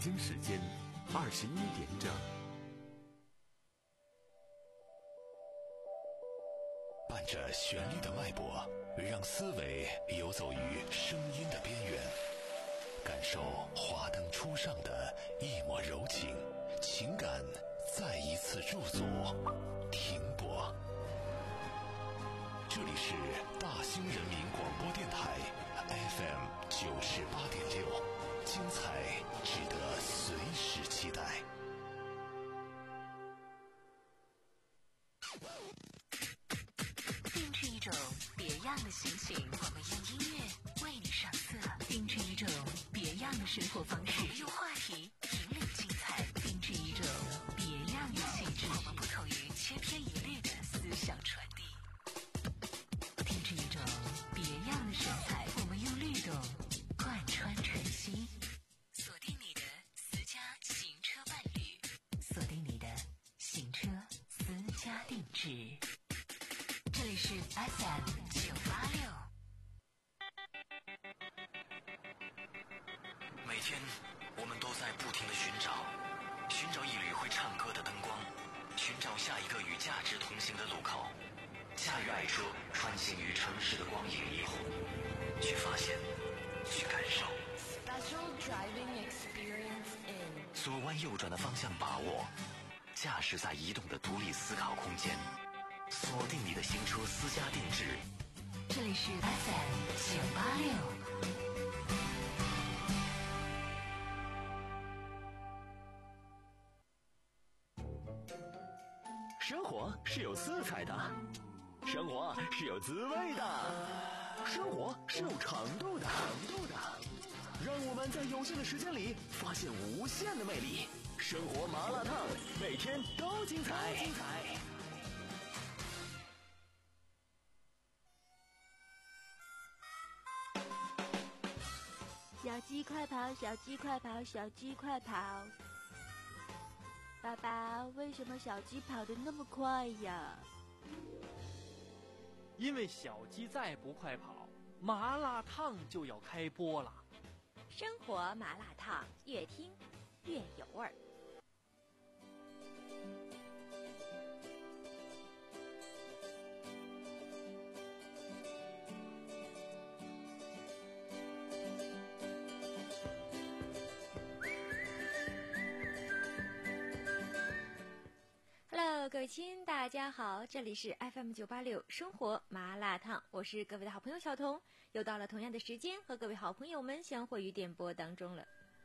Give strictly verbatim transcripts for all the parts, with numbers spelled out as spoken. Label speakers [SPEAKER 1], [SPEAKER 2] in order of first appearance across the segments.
[SPEAKER 1] 京时间二十一点整。
[SPEAKER 2] 伴着旋律的脉搏，让思维游走于声音的边缘，感受华灯初上的一抹柔情，情感再一次驻足停泊。这里是大兴人民广播电台 F M 九十八点六，精彩值得随时期待。
[SPEAKER 3] 定制一种别样的心情，我们用音乐为你上色；定制一种别样的生活方式，我们用话题引领精彩；定制一种别样的气质，我们不同于千篇一律的思想传递；定制一种别样的神采，我们用律动贯穿晨曦。锁定你的私家行车伴侣，锁定你的行车私家定制。这里是 F M 九八六。
[SPEAKER 2] 每天我们都在不停地寻找，寻找一缕会唱歌的灯光，寻找下一个与价值同行的路口。驾驭爱车穿行于城市的光影霓虹，去发现，去感受。
[SPEAKER 4] Special driving experience in
[SPEAKER 2] 左弯右转的方向把握，驾驶在移动的独立思考空间。锁定你的行车私家定制，
[SPEAKER 3] 这里是 F M 九八六。
[SPEAKER 5] 生活是有色彩的，生活是有滋味的，生活是有程度的，程度的。让我们在有限的时间里发现无限的魅力。生活麻辣烫，每天都精彩，精彩。
[SPEAKER 6] 小鸡快跑，小鸡快跑，小鸡快跑！爸爸，为什么小鸡跑得那么快呀？
[SPEAKER 7] 因为小鸡再不快跑，麻辣烫就要开播了。
[SPEAKER 6] 生活麻辣烫，越听越有味儿。Hello， 各位亲，大家好，这里是 F M 九八六生活麻辣烫，我是各位的好朋友小彤，又到了同样的时间和各位好朋友们相会于电波当中了。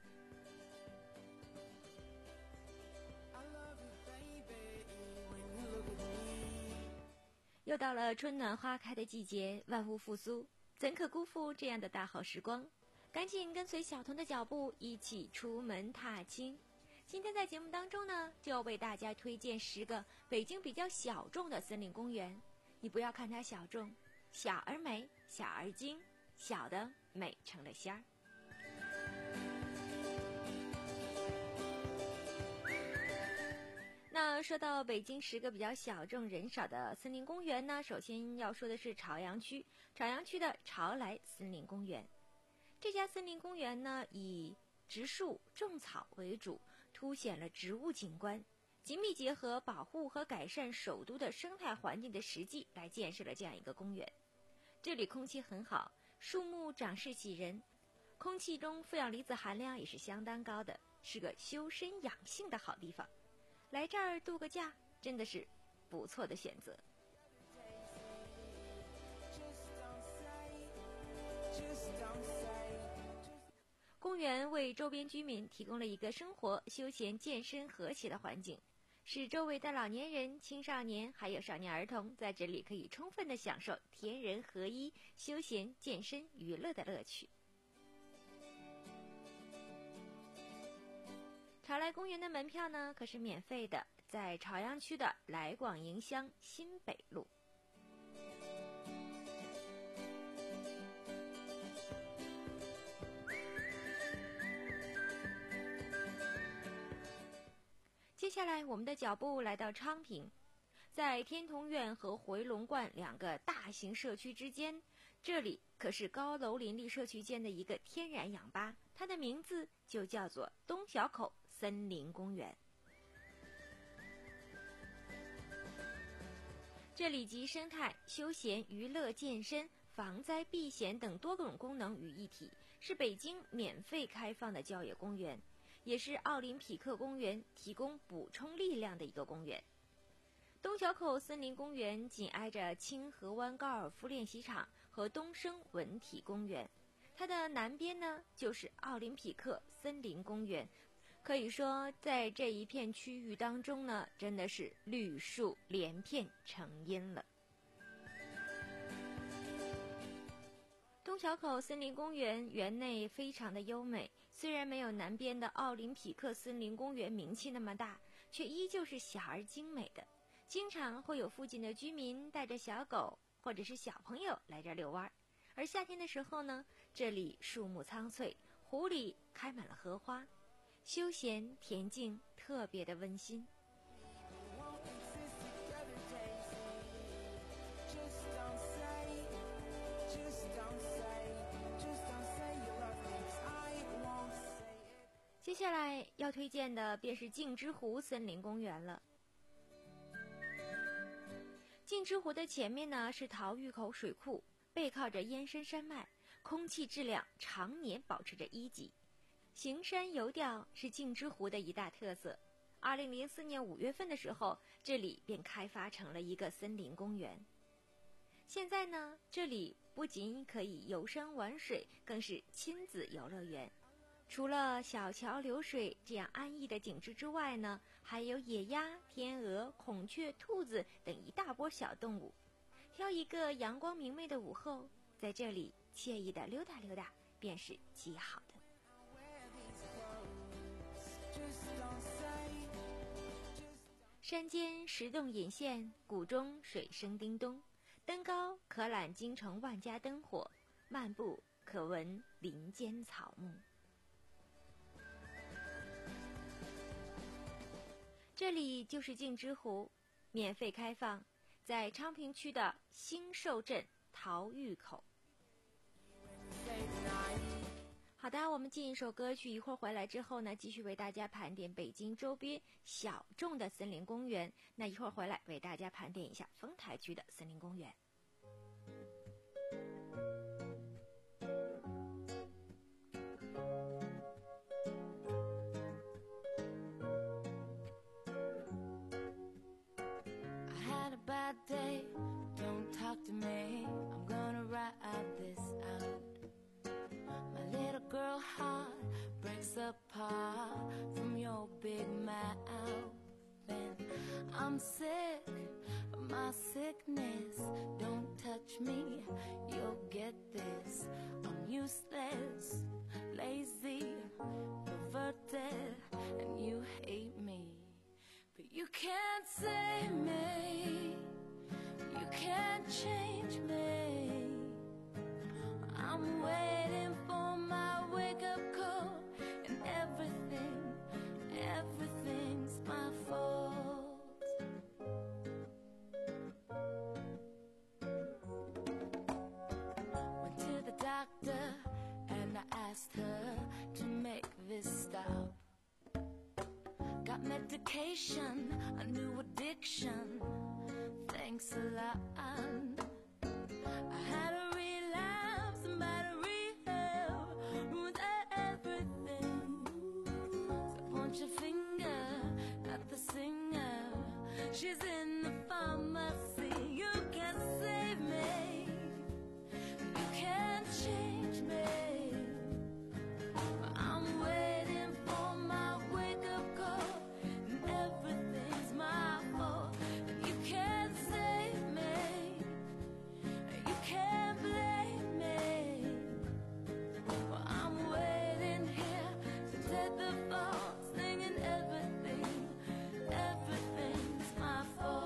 [SPEAKER 6] 又到了春暖花开的季节，万物复苏，怎可辜负这样的大好时光？赶紧跟随小彤的脚步，一起出门踏青。今天在节目当中呢，就要为大家推荐十个北京比较小众的森林公园。你不要看它小众，小而美，小而精，小的美成了仙儿。那说到北京十个比较小众人少的森林公园呢，首先要说的是朝阳区，朝阳区的朝来森林公园。这家森林公园呢，以植树种草为主，凸显了植物景观，紧密结合保护和改善首都的生态环境的实际来建设了这样一个公园。这里空气很好，树木长势喜人，空气中负氧离子含量也是相当高的，是个修身养性的好地方。来这儿度个假真的是不错的选择。公园为周边居民提供了一个生活、休闲、健身和谐的环境，使周围的老年人、青少年还有少年儿童在这里可以充分的享受天人合一、休闲、健身、娱乐的乐趣。朝来公园的门票呢可是免费的，在朝阳区的来广营乡新北路。接下来我们的脚步来到昌平，在天通苑和回龙观两个大型社区之间，这里可是高楼林立社区间的一个天然氧吧，它它的名字就叫做东小口森林公园。这里集生态、休闲、娱乐、健身、防灾避险等多种功能于一体，是北京免费开放的郊野公园，也是奥林匹克公园提供补充力量的一个公园。东小口森林公园紧挨着清河湾高尔夫练习场和东升文体公园，它的南边呢就是奥林匹克森林公园。可以说在这一片区域当中呢，真的是绿树连片成荫了。东小口森林公园园内非常的优美，虽然没有南边的奥林匹克森林公园名气那么大，却依旧是小而精美的。经常会有附近的居民带着小狗或者是小朋友来这儿遛弯，而夏天的时候呢，这里树木苍翠，湖里开满了荷花，休闲恬静，特别的温馨。接下来要推荐的便是镜之湖森林公园了。镜之湖的前面呢是桃峪口水库，背靠着燕山山脉，空气质量常年保持着一级。行山游钓是镜之湖的一大特色。二零零四年五月份的时候，这里便开发成了一个森林公园。现在呢，这里不仅可以游山玩水，更是亲子游乐园。除了小桥流水这样安逸的景致之外呢，还有野鸭、天鹅、孔雀、兔子等一大波小动物。挑一个阳光明媚的午后，在这里惬意的溜达溜达，便是极好的。山间石洞隐现，谷中水声叮咚，登高可览京城万家灯火，漫步可闻林间草木。这里就是镜之湖，免费开放，在昌平区的兴寿镇桃峪口。好的，我们进一首歌曲，一会儿回来之后呢，继续为大家盘点北京周边小众的森林公园。那一会儿回来为大家盘点一下丰台区的森林公园。
[SPEAKER 8] Day, don't talk to me, I'm gonna ride this out. My little girl heart breaks apart from your big mouth. And I'm sick of my sickness, don't touch me, you'll get this. I'm useless, lazy, perverted, and you hate me, but you can't save me, you can't change me. I'm waiting for my wake-up call, and everything, everything's my fault. Went to the doctor and I asked her to make this stop. Got medication, a new addiction, thanks a lot. I had a relapse, somebody rehab, ruined everything. So point your finger at the singer, she's in the pharmacy. You can't save me, you can't change me. I'm waiting for my wake-up call, and everything's my fault. And you can't save me, you can't blame me. Well, I'm waiting here to take the fall, singing everything, everything's my fault.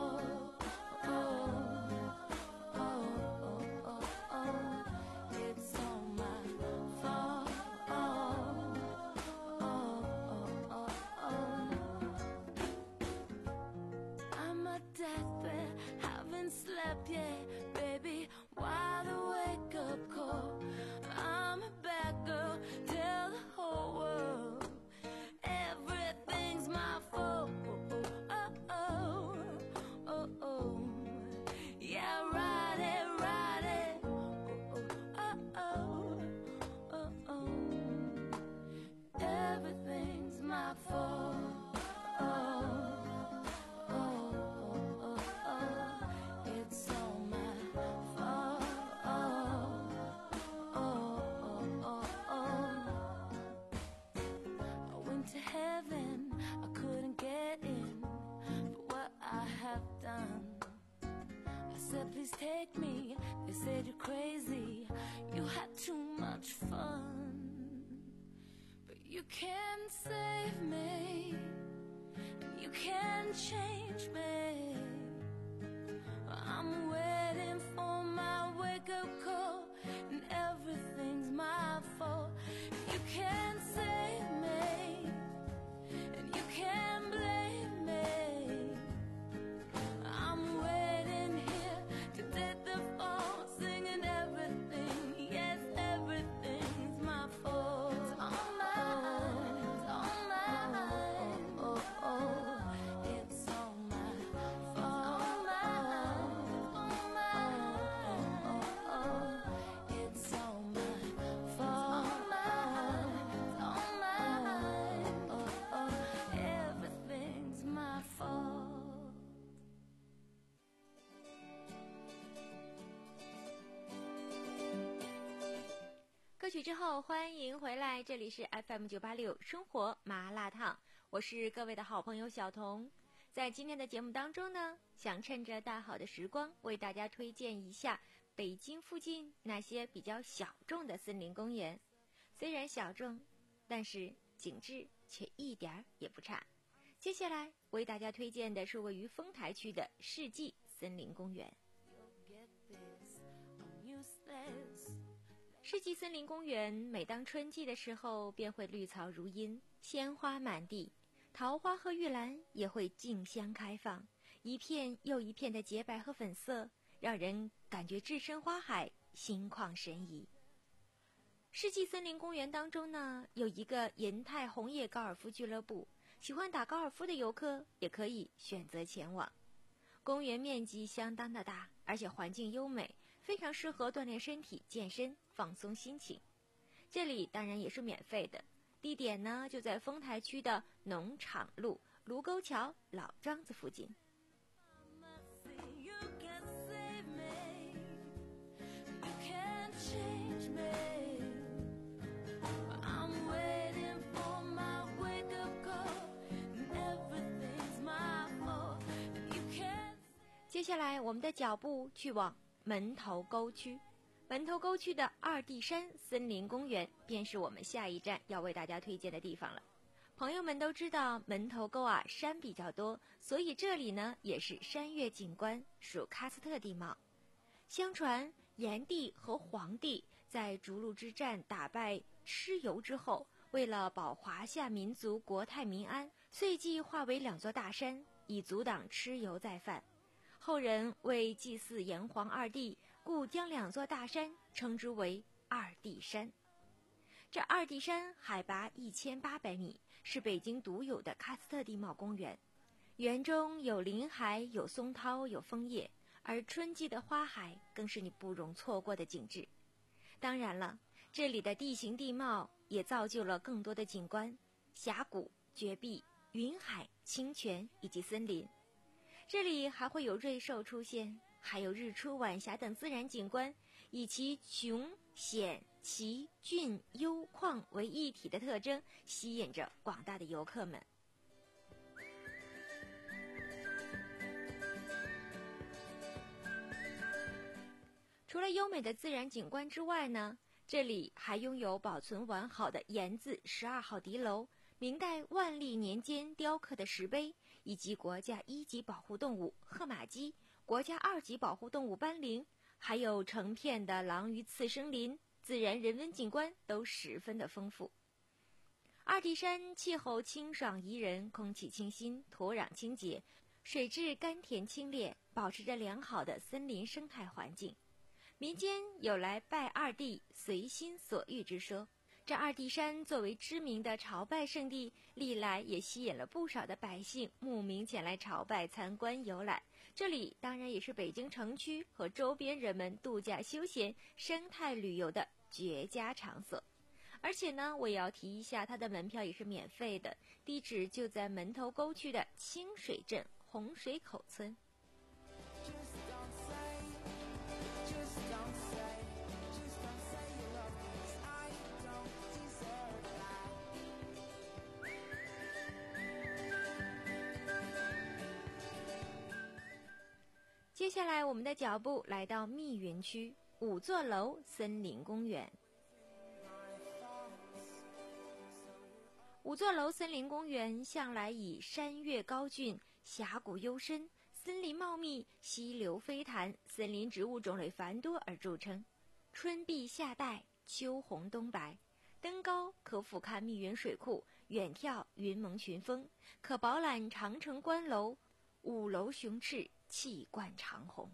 [SPEAKER 8] said you're crazy, you had too much fun. But you can't save me, you can't change me. I'm waiting for my wake-up call, and everything's my fault. You can't save me, and you can't blame me. I'm waiting here to death the fall, singing everything, yes, everything's my fault. It's all mine, it's all mine, oh, oh, oh. It's all my fault. It's all mine, oh, oh, it's all my fault. It's all mine, oh, oh, everything's my fault.
[SPEAKER 6] 歌曲之后，欢迎回来，这里是 F M 九八六生活麻辣烫，我是各位的好朋友小彤。在今天的节目当中呢，想趁着大好的时光，为大家推荐一下北京附近那些比较小众的森林公园。虽然小众，但是景致却一点儿也不差。接下来为大家推荐的是位于丰台区的世纪森林公园。世纪森林公园每当春季的时候，便会绿草如茵，鲜花满地，桃花和玉兰也会竞相开放，一片又一片的洁白和粉色，让人感觉置身花海，心旷神怡。世纪森林公园当中呢，有一个银泰红叶高尔夫俱乐部，喜欢打高尔夫的游客也可以选择前往。公园面积相当的大，而且环境优美，非常适合锻炼身体、健身、放松心情。这里当然也是免费的，地点呢就在丰台区的农场路卢沟桥老庄子附近。接下来我们的脚步去往门头沟区，门头沟区的二地山森林公园便是我们下一站要为大家推荐的地方了。朋友们都知道门头沟啊山比较多，所以这里呢也是山岳景观，属喀斯特地貌。相传炎帝和黄帝在逐鹿之战打败蚩尤之后，为了保华夏民族国泰民安，遂即化为两座大山，以阻挡蚩尤再犯。后人为祭祀炎黄二帝，故将两座大山称之为二帝山。这二帝山海拔一千八百米，是北京独有的喀斯特地貌公园。园中有林海，有松涛，有枫叶，而春季的花海更是你不容错过的景致。当然了，这里的地形地貌也造就了更多的景观，峡谷、绝壁、云海、清泉以及森林。这里还会有瑞兽出现，还有日出晚霞等自然景观，以其雄险奇峻幽旷为一体的特征，吸引着广大的游客们。除了优美的自然景观之外呢，这里还拥有保存完好的盐字十二号敌楼、明代万历年间雕刻的石碑，以及国家一级保护动物褐马鸡、国家二级保护动物斑羚，还有成片的狼鱼次生林，自然人文景观都十分的丰富。二帝山气候清爽宜人，空气清新，土壤清洁，水质甘甜清冽，保持着良好的森林生态环境。民间有来拜二帝随心所欲之说。这二帝山作为知名的朝拜圣地，历来也吸引了不少的百姓慕名前来朝拜参观游览。这里当然也是北京城区和周边人们度假休闲、生态旅游的绝佳场所。而且呢，我也要提一下，它的门票也是免费的，地址就在门头沟区的清水镇洪水口村。接下来我们的脚步来到密云区， 五座楼森林公园。五座楼森林公园向来以山岳高峻、峡谷幽深、森林茂密、溪流飞潭、森林植物种类繁多而著称。春碧夏带，秋红冬白，登高可俯瞰密云水库，远眺云蒙群峰，可饱览长城关楼，五楼雄翅，气贯长虹。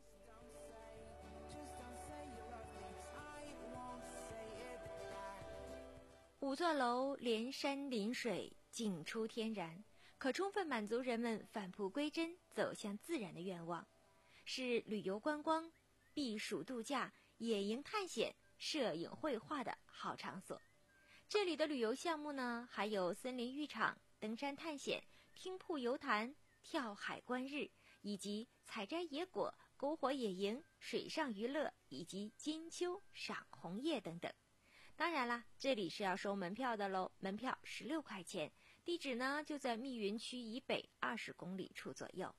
[SPEAKER 6] 五座楼连山临水，景出天然，可充分满足人们返璞归真、走向自然的愿望，是旅游观光、避暑度假、野营探险、摄影绘画的好场所。这里的旅游项目呢，还有森林浴场、登山探险、听瀑游潭、跳海观日，以及采摘野果、篝火野营、水上娱乐以及金秋赏红叶等等。当然啦，这里是要收门票的喽，门票十六块钱，地址呢就在密云区以北二十公里处左右。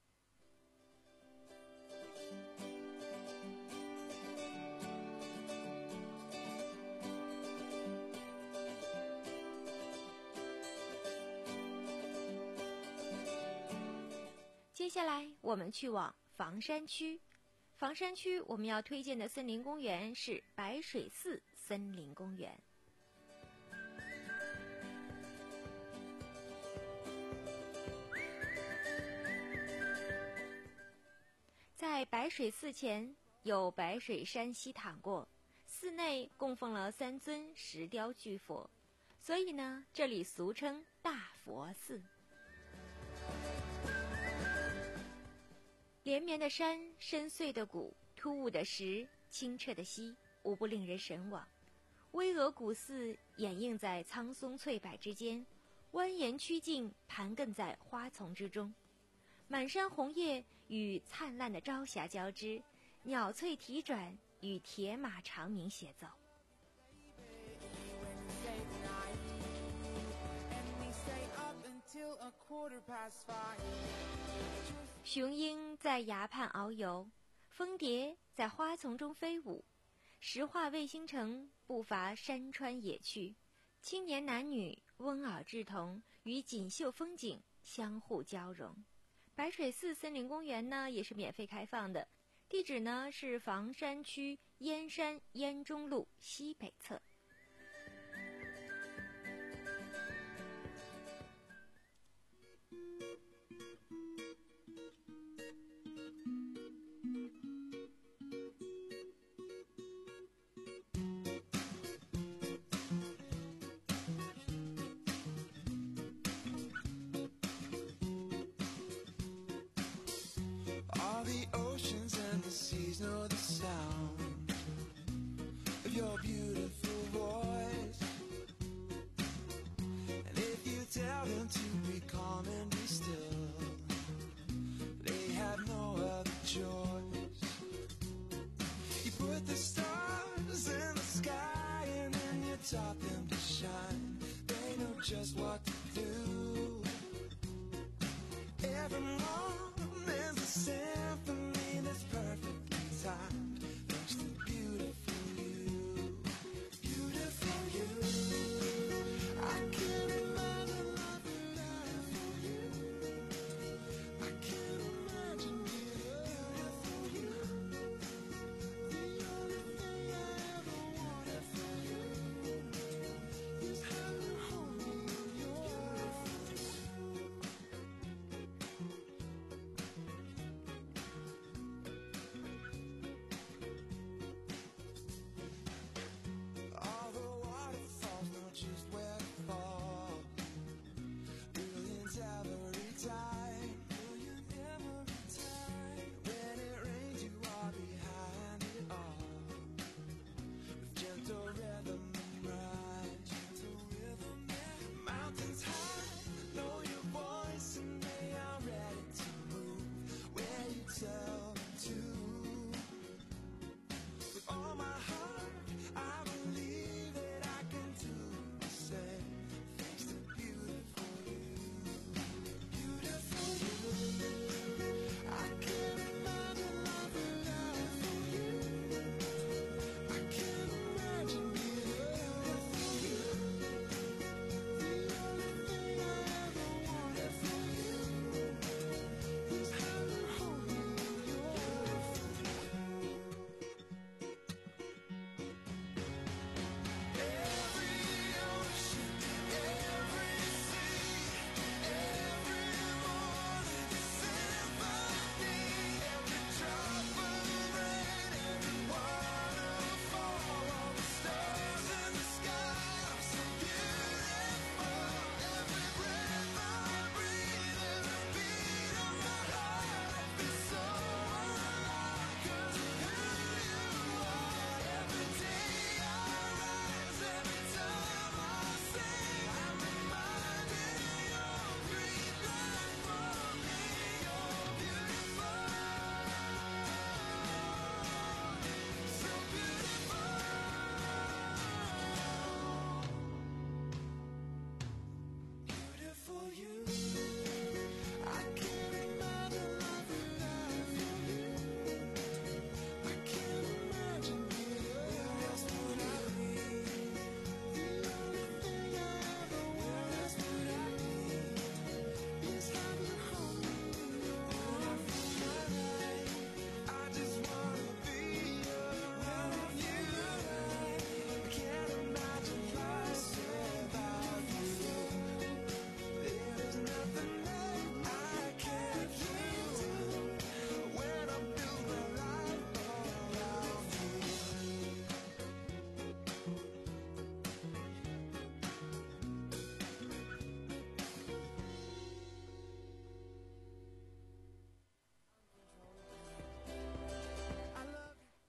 [SPEAKER 6] 接下来我们去往房山区。房山区我们要推荐的森林公园是白水寺森林公园。在白水寺前有白水山溪淌过，寺内供奉了三尊石雕巨佛，所以呢，这里俗称大佛寺。连绵的山，深邃的谷，突兀的石，清澈的溪，无不令人神往。巍峨古寺掩映在苍松翠柏之间，蜿蜒曲径盘亘在花丛之中。满山红叶与灿烂的朝霞交织，鸟翠啼转与铁马长鸣协奏。雄鹰在崖畔遨游，蜂蝶在花丛中飞舞，石化卫星城不乏山川野趣，青年男女温耳稚童与锦绣风景相互交融。白水寺森林公园呢也是免费开放的，地址呢是房山区燕山燕中路西北侧。
[SPEAKER 9] All the oceans and the seas know the sound of your beautiful voice. And if you tell them to be calm and be still, they have no other choice. You put the stars in the sky and then you taught them to shine. They know just what to do. Every morning there's a symphony that's perfectly timed. Thanks to beautiful you, beautiful you. I can't imagine nothing better for you. I can't imagine beautiful you. The only thing I ever wanted for you is having home in your beautiful.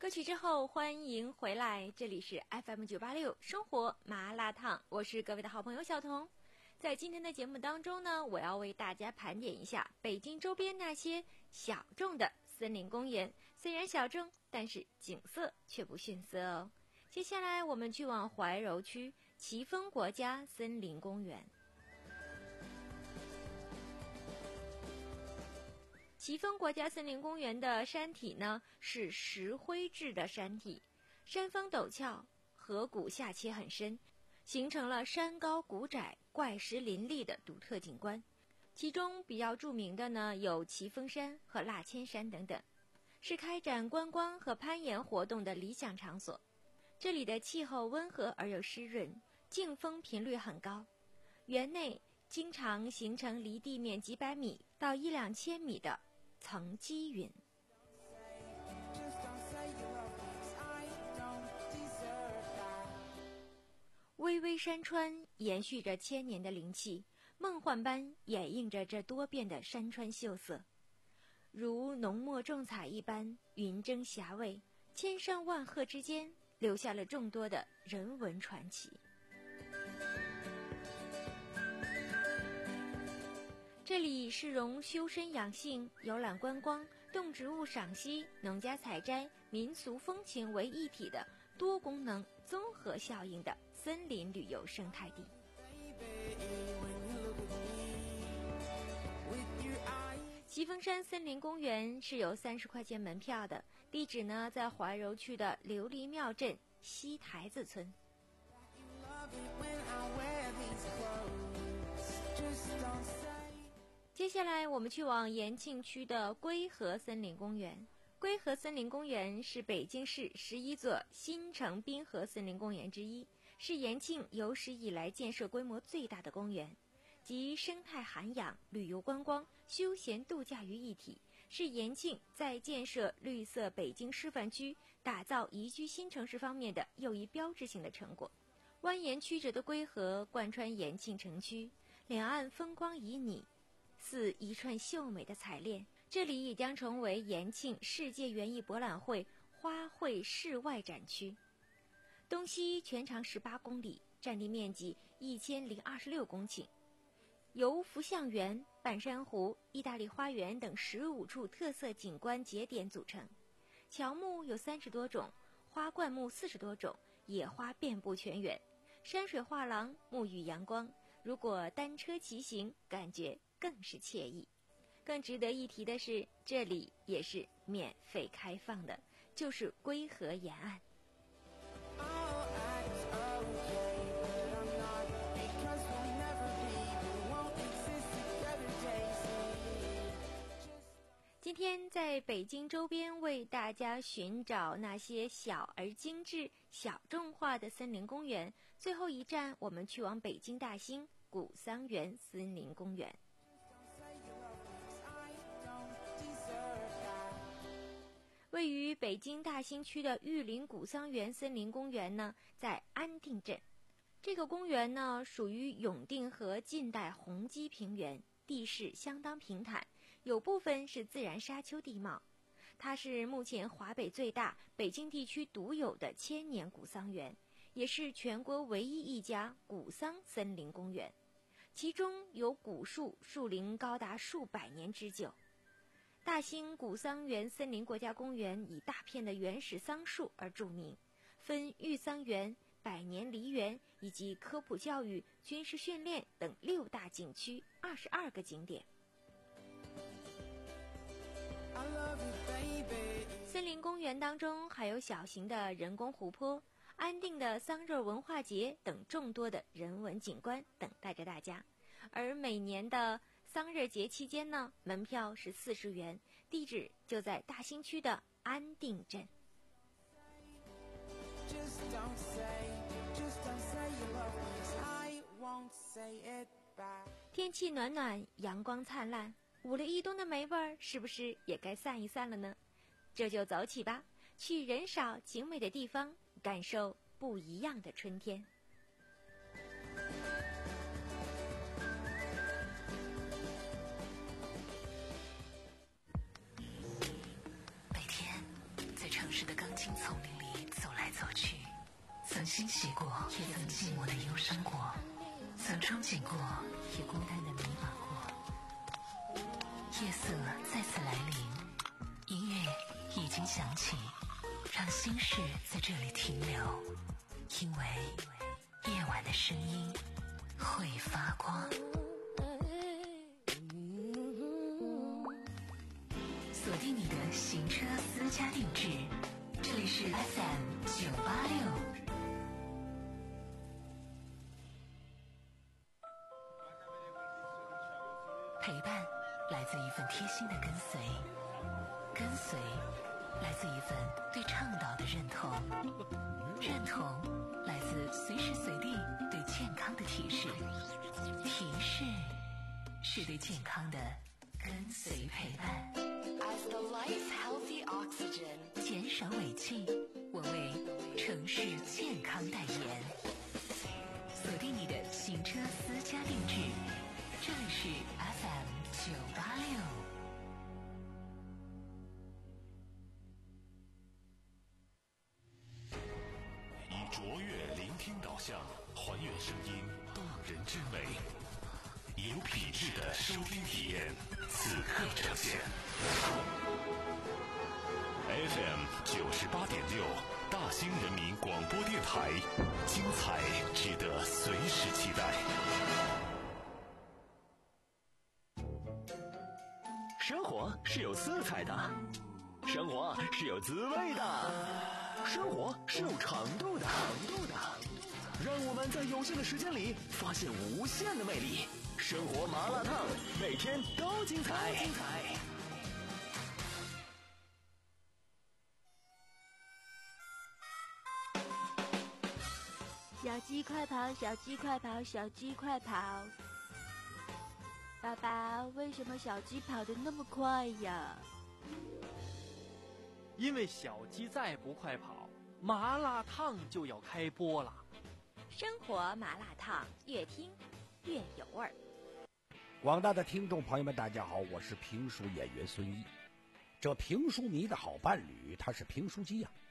[SPEAKER 6] 歌曲之后，欢迎回来，这里是 F M 九八六生活麻辣烫，我是各位的好朋友小彤。在今天的节目当中呢，我要为大家盘点一下北京周边那些小众的森林公园，虽然小众，但是景色却不逊色哦。接下来我们去往怀柔区奇峰国家森林公园。奇峰国家森林公园的山体呢是石灰质的山体，山峰陡峭，河谷下切很深，形成了山高谷窄、怪石林立的独特景观。其中比较著名的呢有奇峰山和腊千山等等，是开展观光和攀岩活动的理想场所。这里的气候温和而又湿润，劲风频率很高，园内经常形成离地面几百米到一两千米的层积云。巍巍山川延续着千年的灵气，梦幻般掩映着这多变的山川秀色，如浓墨重彩一般云蒸霞蔚，千山万壑之间留下了众多的人文传奇。这里是融修身养性、游览观光、动植物赏析、农家采摘、民俗风情为一体的多功能综合效应的森林旅游生态地。奇峰山森林公园是有三十块钱门票的，地址呢在怀柔区的琉璃庙镇西台子村。接下来我们去往延庆区的归河森林公园。归河森林公园是北京市十一座新城滨河森林公园之一，是延庆有史以来建设规模最大的公园，集生态涵养、旅游观光、休闲度假于一体，是延庆在建设绿色北京示范区、打造宜居新城市方面的又一标志性的成果。蜿蜒曲折的归河贯穿延庆城区，两岸风光旖旎，似一串秀美的彩链。这里也将成为延庆世界园艺博览会花卉室外展区。东西全长十八公里，占地面积一千零二十六公顷，由福象园、半山湖、意大利花园等十五处特色景观节点组成。乔木有三十多种，花灌木四十多种，野花遍布全园。山水画廊沐浴阳光，如果单车骑行，感觉更是惬意。更值得一提的是，这里也是免费开放的，就是归河沿岸。今天在北京周边为大家寻找那些小而精致、小众化的森林公园，最后一站我们去往北京大兴古桑园森林公园。位于北京大兴区的玉林古桑园森林公园呢，在安定镇。这个公园呢，属于永定河近代红基平原，地势相当平坦，有部分是自然沙丘地貌。它是目前华北最大、北京地区独有的千年古桑园，也是全国唯一一家古桑森林公园。其中有古树树龄高达数百年之久。大兴古桑园森林国家公园以大片的原始桑树而著名，分育桑园、百年梨园以及科普教育、军事训练等六大景区二十二个景点。森林公园当中还有小型的人工湖泊、安定的桑葚文化节等众多的人文景观等待着大家。而每年的桑葚节期间呢，门票是四十元，地址就在大兴区的安定镇。天气暖暖，阳光灿烂，捂了一冬的霉味儿是不是也该散一散了呢？这就走起吧，去人少景美的地方，感受不一样的春天。
[SPEAKER 3] 每天在城市的钢筋喜过，也曾寂寞的忧伤过，曾憧憬过，也孤单的迷茫过。夜色再次来临，音乐已经响起，让心事在这里停留，因为夜晚的声音会发光。锁定你的行车私家定制，这里是 F M 九八六。陪伴来自一份贴心的跟随，跟随来自一份对倡导的认同，认同来自随时随地对健康的提示，提示是对健康的跟随陪伴。
[SPEAKER 4] As the life healthy oxygen，
[SPEAKER 3] 减少尾气，我为城市健康代言。锁定你的行车私家定制，这里是 F M 九八六。
[SPEAKER 2] 以卓越聆听导向，还原声音动人之美，有品质的收听体验，此刻呈现。F M 九十八点六，大兴人民广播电台，精彩值得随时期待。
[SPEAKER 5] 生活是有色彩的，生活是有滋味的，生活是有长度的，长度的。让我们在有限的时间里发现无限的魅力。生活麻辣烫，每天都精彩。精彩。
[SPEAKER 6] 小鸡快跑，小鸡快跑，小鸡快跑！爸爸，为什么小鸡跑得那么快呀？
[SPEAKER 7] 因为小鸡再不快跑，麻辣烫就要开播了。
[SPEAKER 6] 生活麻辣烫，越听越有味儿。
[SPEAKER 10] 广大的听众朋友们，大家好，我是评书演员孙一。这评书迷的好伴侣，他是评书机呀、啊。